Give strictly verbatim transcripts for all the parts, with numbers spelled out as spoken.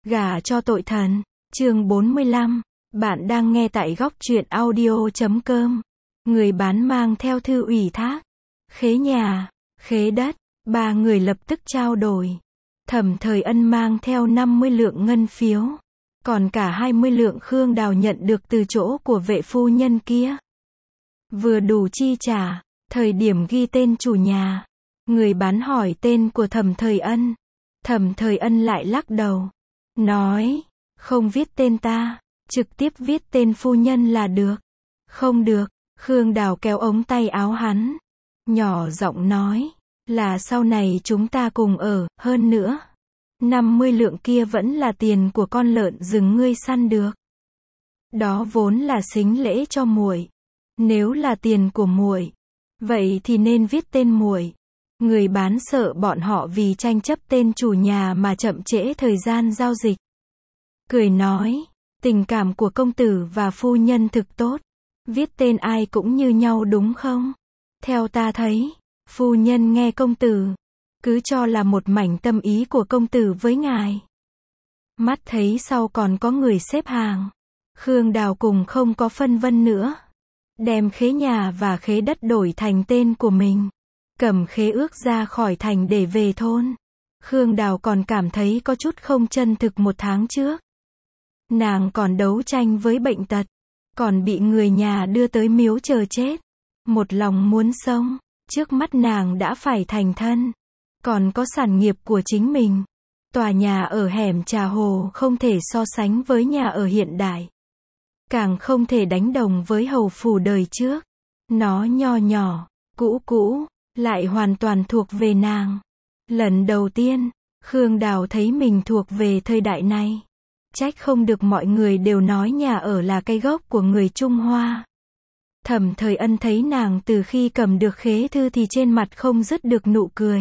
Gả cho tội thần. Chương bốn mươi lăm. Bạn đang nghe tại góc truyện audio chấm com. Người bán mang theo thư ủy thác. Khế nhà, khế đất, ba người lập tức trao đổi. Thẩm Thời Ân mang theo năm mươi lượng ngân phiếu, còn cả hai mươi lượng Khương Đào nhận được từ chỗ của vệ phu nhân kia. Vừa đủ chi trả, thời điểm ghi tên chủ nhà. Người bán hỏi tên của Thẩm Thời Ân. Thẩm Thời Ân lại lắc đầu, nói, không viết tên ta, trực tiếp viết tên phu nhân là được. Không được, Khương Đào kéo ống tay áo hắn, nhỏ giọng nói, là sau này chúng ta cùng ở, hơn nữa, năm mươi lượng kia vẫn là tiền của con lợn rừng ngươi săn được. Đó vốn là sính lễ cho muội. Nếu là tiền của muội, vậy thì nên viết tên muội. Người bán sợ bọn họ vì tranh chấp tên chủ nhà mà chậm trễ thời gian giao dịch. Cười nói, tình cảm của công tử và phu nhân thực tốt. Viết tên ai cũng như nhau đúng không? Theo ta thấy, phu nhân nghe công tử, cứ cho là một mảnh tâm ý của công tử với ngài. Mắt thấy sau còn có người xếp hàng. Khương Đào cùng không có phân vân nữa. Đem khế nhà và khế đất đổi thành tên của mình. Cầm khế ước ra khỏi thành để về thôn. Khương Đào còn cảm thấy có chút không chân thực một tháng trước. Nàng còn đấu tranh với bệnh tật. Còn bị người nhà đưa tới miếu chờ chết. Một lòng muốn sống. Trước mắt nàng đã phải thành thân. Còn có sản nghiệp của chính mình. Tòa nhà ở hẻm Trà Hồ không thể so sánh với nhà ở hiện đại. Càng không thể đánh đồng với hầu phủ đời trước. Nó nho nhỏ, cũ cũ, lại hoàn toàn thuộc về nàng. Lần đầu tiên, Khương Đào thấy mình thuộc về thời đại này. Trách không được mọi người đều nói nhà ở là cái gốc của người Trung Hoa. Thẩm Thời Ân thấy nàng từ khi cầm được khế thư thì trên mặt không dứt được nụ cười.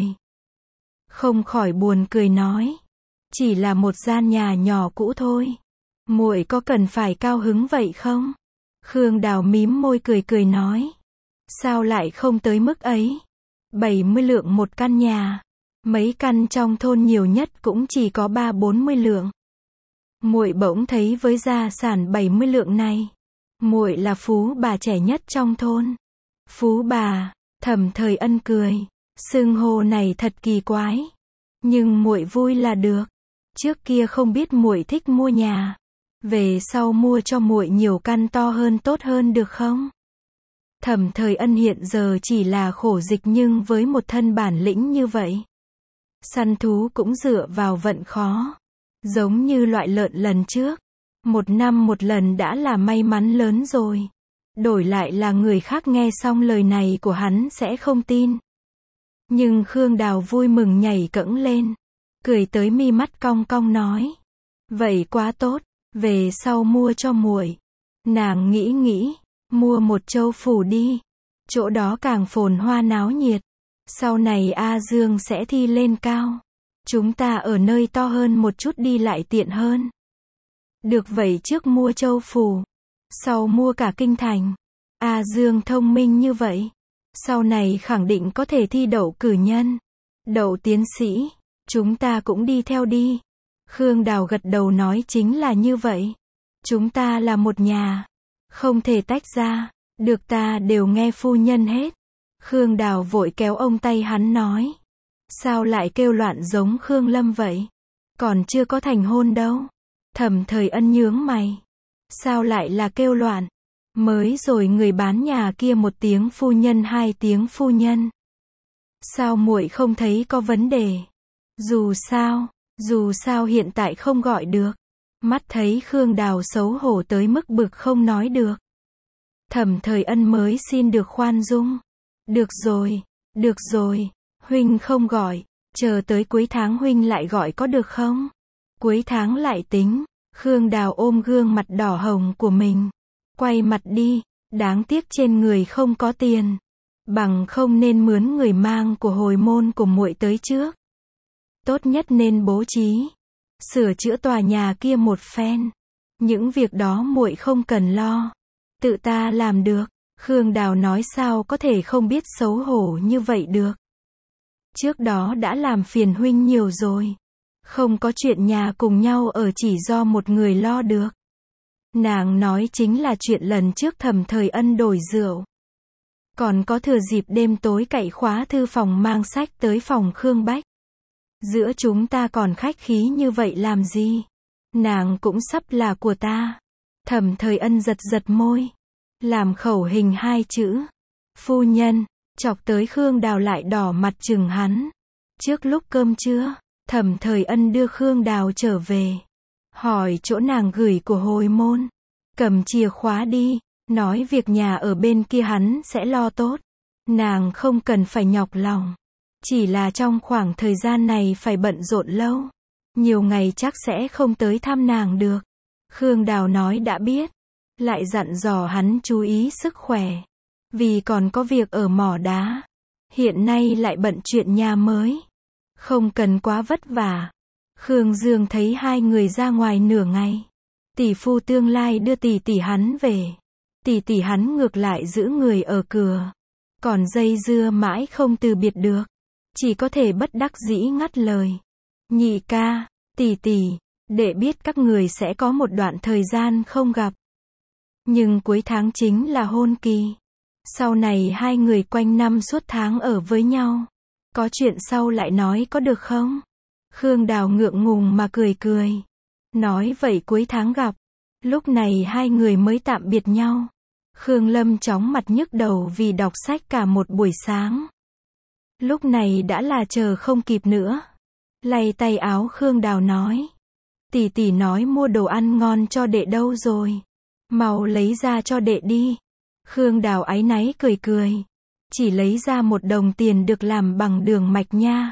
Không khỏi buồn cười nói, chỉ là một gian nhà nhỏ cũ thôi. Muội có cần phải cao hứng vậy không? Khương Đào mím môi cười cười nói, sao lại không tới mức ấy? bảy mươi lượng một căn nhà. Mấy căn trong thôn nhiều nhất cũng chỉ có ba bốn mươi lượng. Muội bỗng thấy với gia sản bảy mươi lượng này, muội là phú bà trẻ nhất trong thôn. Phú bà? Thẩm Thời Ân cười, xưng hô này thật kỳ quái, nhưng muội vui là được. Trước kia không biết muội thích mua nhà, về sau mua cho muội nhiều căn to hơn tốt hơn được không? Thẩm Thời Ân hiện giờ chỉ là khổ dịch, nhưng với một thân bản lĩnh như vậy, săn thú cũng dựa vào vận khó. Giống như loại lợn lần trước, một năm một lần đã là may mắn lớn rồi. Đổi lại là người khác nghe xong lời này của hắn sẽ không tin. Nhưng Khương Đào vui mừng nhảy cẫng lên, cười tới mi mắt cong cong nói, vậy quá tốt, về sau mua cho muội. Nàng nghĩ nghĩ, mua một Châu Phủ đi, chỗ đó càng phồn hoa náo nhiệt. Sau này A Dương sẽ thi lên cao, chúng ta ở nơi to hơn một chút đi lại tiện hơn. Được vậy trước mua Châu Phủ, sau mua cả kinh thành. A Dương thông minh như vậy, sau này khẳng định có thể thi đậu cử nhân, đậu tiến sĩ, chúng ta cũng đi theo đi. Khương Đào gật đầu nói, chính là như vậy. Chúng ta là một nhà, không thể tách ra, được ta đều nghe phu nhân hết. Khương Đào vội kéo ông tay hắn nói, sao lại kêu loạn giống Khương Lâm vậy? Còn chưa có thành hôn đâu. Thẩm Thời Ân nhướng mày, sao lại là kêu loạn? Mới rồi người bán nhà kia một tiếng phu nhân hai tiếng phu nhân. Sao muội không thấy có vấn đề? Dù sao, dù sao hiện tại không gọi được. Mắt thấy Khương Đào xấu hổ tới mức bực không nói được. Thẩm Thời Ân mới xin được khoan dung. Được rồi, được rồi, huynh không gọi, chờ tới cuối tháng huynh lại gọi có được không? Cuối tháng lại tính. Khương Đào ôm gương mặt đỏ hồng của mình, quay mặt đi, đáng tiếc trên người không có tiền, bằng không nên mướn người mang của hồi môn của muội tới trước. Tốt nhất nên bố trí, sửa chữa tòa nhà kia một phen. Những việc đó muội không cần lo, tự ta làm được. Khương Đào nói, sao có thể không biết xấu hổ như vậy được. Trước đó đã làm phiền huynh nhiều rồi. Không có chuyện nhà cùng nhau ở chỉ do một người lo được. Nàng nói chính là chuyện lần trước Thẩm Thời Ân đổi rượu. Còn có thừa dịp đêm tối cậy khóa thư phòng mang sách tới phòng Khương Bách. Giữa chúng ta còn khách khí như vậy làm gì? Nàng cũng sắp là của ta. Thẩm Thời Ân giật giật môi. Làm khẩu hình hai chữ. Phu nhân, chọc tới Khương Đào lại đỏ mặt chừng hắn. Trước lúc cơm trưa, Thẩm Thời Ân đưa Khương Đào trở về. Hỏi chỗ nàng gửi của hồi môn. Cầm chìa khóa đi, nói việc nhà ở bên kia hắn sẽ lo tốt. Nàng không cần phải nhọc lòng. Chỉ là trong khoảng thời gian này phải bận rộn lâu. Nhiều ngày chắc sẽ không tới thăm nàng được. Khương Đào nói đã biết. Lại dặn dò hắn chú ý sức khỏe. Vì còn có việc ở mỏ đá. Hiện nay lại bận chuyện nhà mới. Không cần quá vất vả. Khương Dương thấy hai người ra ngoài nửa ngày. Tỷ phu tương lai đưa tỷ tỷ hắn về. Tỷ tỷ hắn ngược lại giữ người ở cửa. Còn dây dưa mãi không từ biệt được. Chỉ có thể bất đắc dĩ ngắt lời. Nhị ca, tỷ tỷ, để biết các người sẽ có một đoạn thời gian không gặp. Nhưng cuối tháng chính là hôn kỳ. Sau này hai người quanh năm suốt tháng ở với nhau. Có chuyện sau lại nói có được không? Khương Đào ngượng ngùng mà cười cười. Nói vậy cuối tháng gặp. Lúc này hai người mới tạm biệt nhau. Khương Lâm chóng mặt nhức đầu vì đọc sách cả một buổi sáng. Lúc này đã là chờ không kịp nữa. Lay tay áo Khương Đào nói. Tỷ tỷ nói mua đồ ăn ngon cho đệ đâu rồi. Mau lấy ra cho đệ đi. Khương Đào áy náy cười cười. Chỉ lấy ra một đồng tiền được làm bằng đường mạch nha.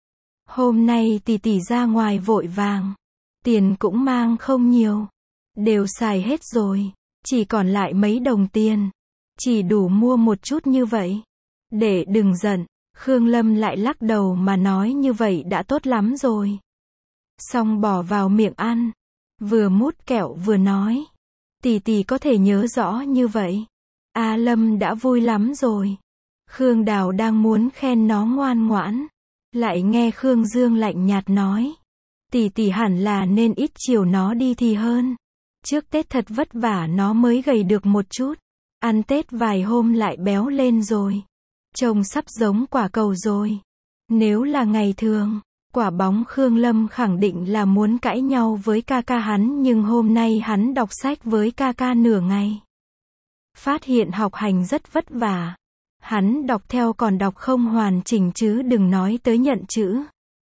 Hôm nay tỷ tỷ ra ngoài vội vàng. Tiền cũng mang không nhiều. Đều xài hết rồi. Chỉ còn lại mấy đồng tiền. Chỉ đủ mua một chút như vậy. Để đừng giận. Khương Lâm lại lắc đầu mà nói như vậy đã tốt lắm rồi. Xong bỏ vào miệng ăn. Vừa mút kẹo vừa nói. Tỷ tỷ có thể nhớ rõ như vậy. A Lâm đã vui lắm rồi. Khương Đào đang muốn khen nó ngoan ngoãn. Lại nghe Khương Dương lạnh nhạt nói. Tỷ tỷ hẳn là nên ít chiều nó đi thì hơn. Trước Tết thật vất vả nó mới gầy được một chút. Ăn Tết vài hôm lại béo lên rồi. Trông sắp giống quả cầu rồi. Nếu là ngày thường, quả bóng Khương Lâm khẳng định là muốn cãi nhau với ca ca hắn, nhưng hôm nay hắn đọc sách với ca ca nửa ngày. Phát hiện học hành rất vất vả. Hắn đọc theo còn đọc không hoàn chỉnh chứ đừng nói tới nhận chữ.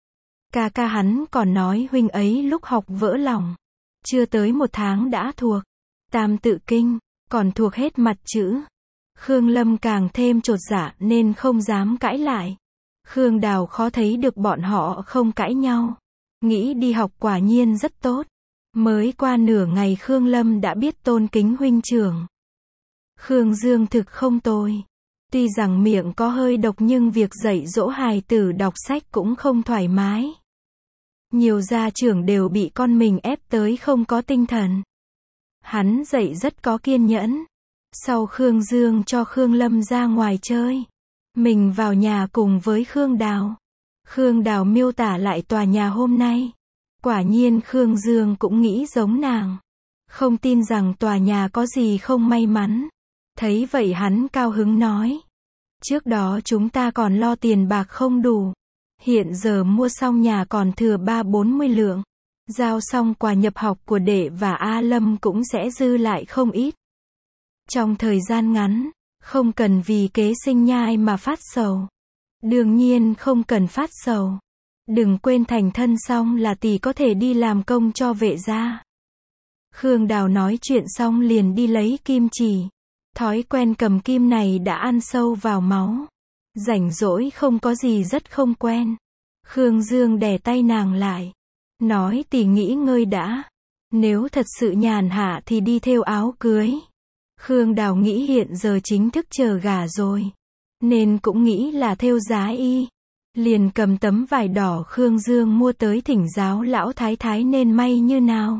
Ca ca hắn còn nói huynh ấy lúc học vỡ lòng. Chưa tới một tháng đã thuộc. Tam tự kinh, còn thuộc hết mặt chữ. Khương Lâm càng thêm chột dạ nên không dám cãi lại. Khương Đào khó thấy được bọn họ không cãi nhau. Nghĩ đi học quả nhiên rất tốt. Mới qua nửa ngày Khương Lâm đã biết tôn kính huynh trưởng. Khương Dương thực không tồi. Tuy rằng miệng có hơi độc nhưng việc dạy dỗ hài tử đọc sách cũng không thoải mái. Nhiều gia trưởng đều bị con mình ép tới không có tinh thần. Hắn dạy rất có kiên nhẫn. Sau Khương Dương cho Khương Lâm ra ngoài chơi. Mình vào nhà cùng với Khương Đào. Khương Đào miêu tả lại tòa nhà hôm nay. Quả nhiên Khương Dương cũng nghĩ giống nàng. Không tin rằng tòa nhà có gì không may mắn. Thấy vậy hắn cao hứng nói. Trước đó chúng ta còn lo tiền bạc không đủ. Hiện giờ mua xong nhà còn thừa ba bốn mươi lượng. Giao xong quà nhập học của đệ và A Lâm cũng sẽ dư lại không ít. Trong thời gian ngắn, không cần vì kế sinh nhai mà phát sầu. Đương nhiên không cần phát sầu. Đừng quên thành thân xong là tỷ có thể đi làm công cho vệ gia. Khương Đào nói chuyện xong liền đi lấy kim chỉ. Thói quen cầm kim này đã ăn sâu vào máu. Rảnh rỗi không có gì rất không quen. Khương Dương đè tay nàng lại. Nói tỷ nghỉ ngơi đã. Nếu thật sự nhàn hạ thì đi thêu áo cưới. Khương Đào nghĩ hiện giờ chính thức chờ gả rồi. Nên cũng nghĩ là thêu giá y. Liền cầm tấm vải đỏ Khương Dương mua tới thỉnh giáo lão thái thái nên may như nào.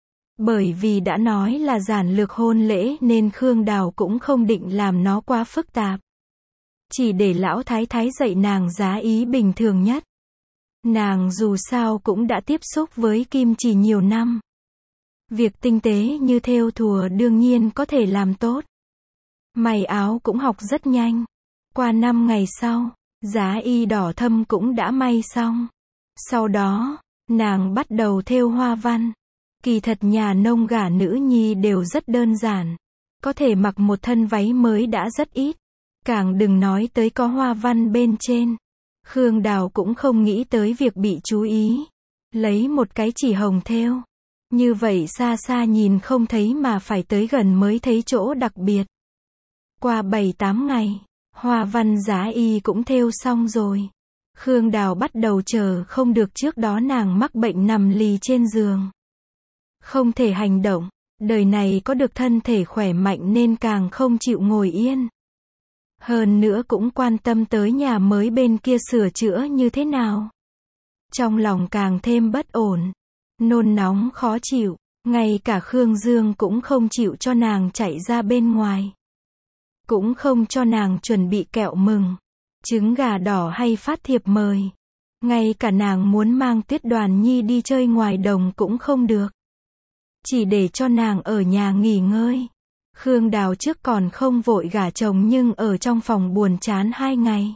Bởi vì đã nói là giản lược hôn lễ nên Khương Đào cũng không định làm nó quá phức tạp. Chỉ để lão thái thái dạy nàng giá ý bình thường nhất. Nàng dù sao cũng đã tiếp xúc với kim chỉ nhiều năm. Việc tinh tế như thêu thùa đương nhiên có thể làm tốt. May áo cũng học rất nhanh. Qua năm ngày sau, giá y đỏ thâm cũng đã may xong. Sau đó, nàng bắt đầu thêu hoa văn. Kỳ thật nhà nông gả nữ nhi đều rất đơn giản. Có thể mặc một thân váy mới đã rất ít. Càng đừng nói tới có hoa văn bên trên. Khương Đào cũng không nghĩ tới việc bị chú ý. Lấy một cái chỉ hồng thêu. Như vậy xa xa nhìn không thấy mà phải tới gần mới thấy chỗ đặc biệt. Qua bảy tám ngày, hoa văn giá y cũng thêu xong rồi. Khương Đào bắt đầu chờ không được, trước đó nàng mắc bệnh nằm lì trên giường. Không thể hành động, đời này có được thân thể khỏe mạnh nên càng không chịu ngồi yên. Hơn nữa cũng quan tâm tới nhà mới bên kia sửa chữa như thế nào. Trong lòng càng thêm bất ổn, nôn nóng khó chịu, ngay cả Khương Dương cũng không chịu cho nàng chạy ra bên ngoài. Cũng không cho nàng chuẩn bị kẹo mừng, trứng gà đỏ hay phát thiệp mời. Ngay cả nàng muốn mang Tuyết Đoàn Nhi đi chơi ngoài đồng cũng không được. Chỉ để cho nàng ở nhà nghỉ ngơi. Khương Đào trước còn không vội gả chồng nhưng ở trong phòng buồn chán hai ngày.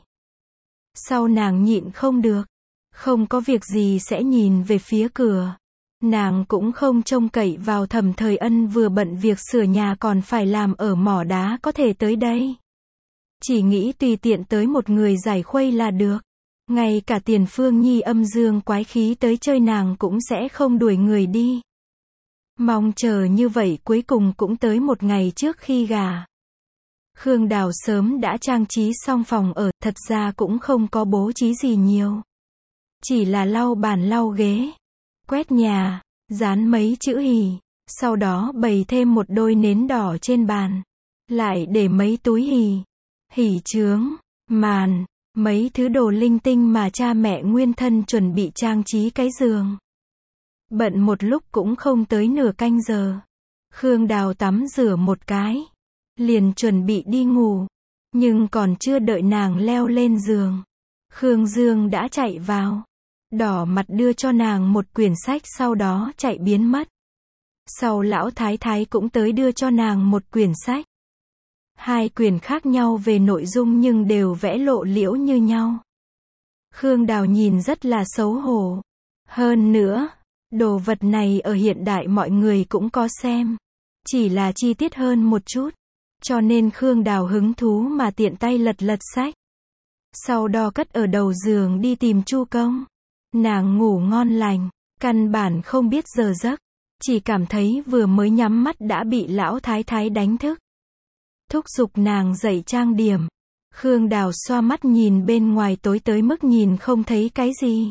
Sau nàng nhịn không được. Không có việc gì sẽ nhìn về phía cửa. Nàng cũng không trông cậy vào Thẩm Thời Ân vừa bận việc sửa nhà còn phải làm ở mỏ đá có thể tới đây. Chỉ nghĩ tùy tiện tới một người giải khuây là được. Ngay cả Tiền Phương Nhi âm dương quái khí tới chơi nàng cũng sẽ không đuổi người đi. Mong chờ như vậy cuối cùng cũng tới một ngày trước khi gả. Khương Đào sớm đã trang trí xong phòng ở, thật ra cũng không có bố trí gì nhiều. Chỉ là lau bàn lau ghế, quét nhà, dán mấy chữ hỉ, sau đó bày thêm một đôi nến đỏ trên bàn. Lại để mấy túi hỉ, hỉ chướng, màn, mấy thứ đồ linh tinh mà cha mẹ nguyên thân chuẩn bị trang trí cái giường. Bận một lúc cũng không tới nửa canh giờ. Khương Đào tắm rửa một cái, liền chuẩn bị đi ngủ. Nhưng còn chưa đợi nàng leo lên giường, Khương Dương đã chạy vào, đỏ mặt đưa cho nàng một quyển sách sau đó chạy biến mất. Sau lão thái thái cũng tới đưa cho nàng một quyển sách. Hai quyển khác nhau về nội dung nhưng đều vẽ lộ liễu như nhau. Khương Đào nhìn rất là xấu hổ. Hơn nữa, đồ vật này ở hiện đại mọi người cũng có xem. Chỉ là chi tiết hơn một chút. Cho nên Khương Đào hứng thú mà tiện tay lật lật sách. Sau đó cất ở đầu giường đi tìm Chu Công. Nàng ngủ ngon lành, căn bản không biết giờ giấc. Chỉ cảm thấy vừa mới nhắm mắt đã bị lão thái thái đánh thức. Thúc giục nàng dậy trang điểm. Khương Đào xoa mắt nhìn bên ngoài tối tới mức nhìn không thấy cái gì.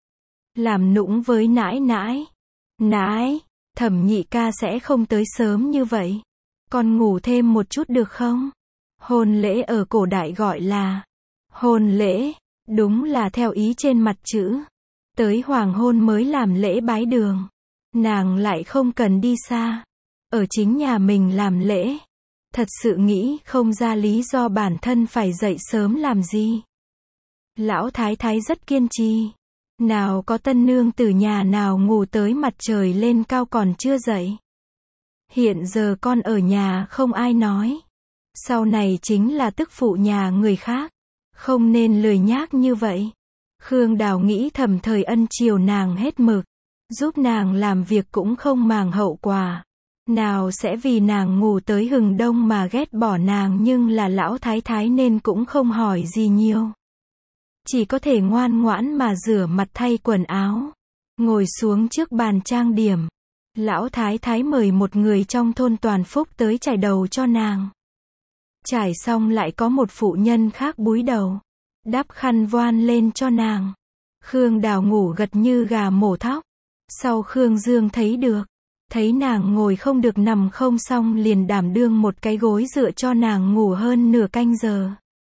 Làm nũng với nãi nãi. Nãi, Thẩm nhị ca sẽ không tới sớm như vậy. Con ngủ thêm một chút được không? Hôn lễ ở cổ đại gọi là hôn lễ, đúng là theo ý trên mặt chữ. Tới hoàng hôn mới làm lễ bái đường. Nàng lại không cần đi xa. Ở chính nhà mình làm lễ. Thật sự nghĩ không ra lý do bản thân phải dậy sớm làm gì. Lão thái thái rất kiên trì. Nào có tân nương từ nhà nào ngủ tới mặt trời lên cao còn chưa dậy. Hiện giờ con ở nhà không ai nói. Sau này chính là tức phụ nhà người khác. Không nên lười nhác như vậy. Khương Đào nghĩ Thẩm Thời Ân chiều nàng hết mực. Giúp nàng làm việc cũng không màng hậu quả. Nào sẽ vì nàng ngủ tới hừng đông mà ghét bỏ nàng, nhưng là lão thái thái nên cũng không hỏi gì nhiều. Chỉ có thể ngoan ngoãn mà rửa mặt thay quần áo. Ngồi xuống trước bàn trang điểm. Lão thái thái mời một người trong thôn Toàn Phúc tới chải đầu cho nàng. Trải xong lại có một phụ nhân khác búi đầu. Đắp khăn voan lên cho nàng. Khương Đào ngủ gật như gà mổ thóc. Sau Khương Dương thấy được. Thấy nàng ngồi không được nằm không xong liền đảm đương một cái gối dựa cho nàng ngủ hơn nửa canh giờ.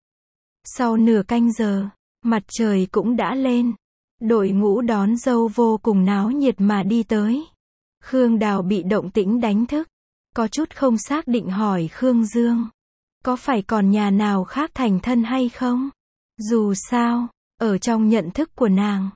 Sau nửa canh giờ, mặt trời cũng đã lên. Đội ngũ đón dâu vô cùng náo nhiệt mà đi tới. Khương Đào bị động tĩnh đánh thức. Có chút không xác định hỏi Khương Dương. Có phải còn nhà nào khác thành thân hay không? Dù sao, ở trong nhận thức của nàng,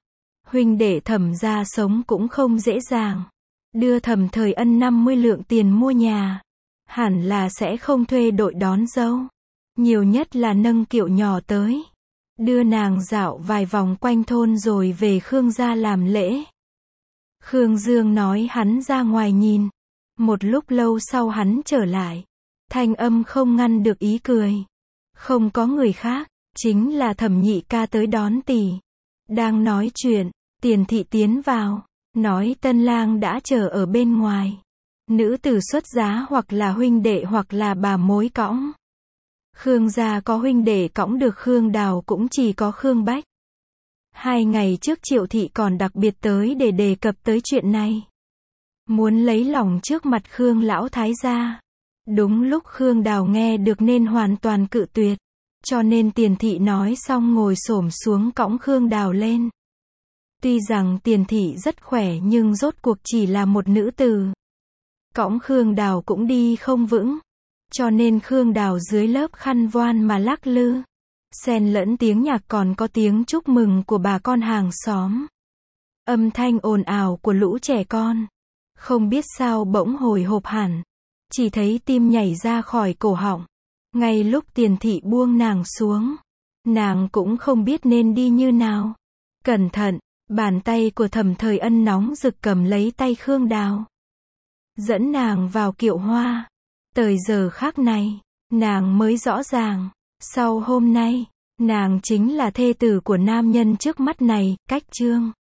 Huynh đệ Thẩm gia sống cũng không dễ dàng. Đưa Thẩm Thời Ân năm mươi lượng tiền mua nhà. Hẳn là sẽ không thuê đội đón dâu. Nhiều nhất là nâng kiệu nhỏ tới. Đưa nàng dạo vài vòng quanh thôn rồi về Khương gia làm lễ. Khương Dương nói hắn ra ngoài nhìn. Một lúc lâu sau hắn trở lại. Thanh âm không ngăn được ý cười. Không có người khác, chính là Thẩm nhị ca tới đón tỷ. Đang nói chuyện, Tiền thị tiến vào, nói tân lang đã chờ ở bên ngoài. Nữ tử xuất giá hoặc là huynh đệ hoặc là bà mối cõng. Khương gia có huynh đệ cõng được Khương Đào cũng chỉ có Khương Bách. Hai ngày trước Triệu thị còn đặc biệt tới để đề cập tới chuyện này. Muốn lấy lòng trước mặt Khương lão thái gia. Đúng lúc Khương Đào nghe được nên hoàn toàn cự tuyệt. Cho nên Tiền thị nói xong ngồi xổm xuống cõng Khương Đào lên. Tuy rằng Tiền thị rất khỏe nhưng rốt cuộc chỉ là một nữ tử. Cõng Khương Đào cũng đi không vững. Cho nên Khương Đào dưới lớp khăn voan mà lắc lư. Xen lẫn tiếng nhạc còn có tiếng chúc mừng của bà con hàng xóm. Âm thanh ồn ào của lũ trẻ con. Không biết sao bỗng hồi hộp hẳn. Chỉ thấy tim nhảy ra khỏi cổ họng. Ngay lúc Tiền thị buông nàng xuống. Nàng cũng không biết nên đi như nào. Cẩn thận, bàn tay của Thẩm Thời Ân nóng rực cầm lấy tay Khương Đào. Dẫn nàng vào kiệu hoa. Tới giờ khác này, nàng mới rõ ràng. Sau hôm nay, nàng chính là thê tử của nam nhân trước mắt này, Cách Trương.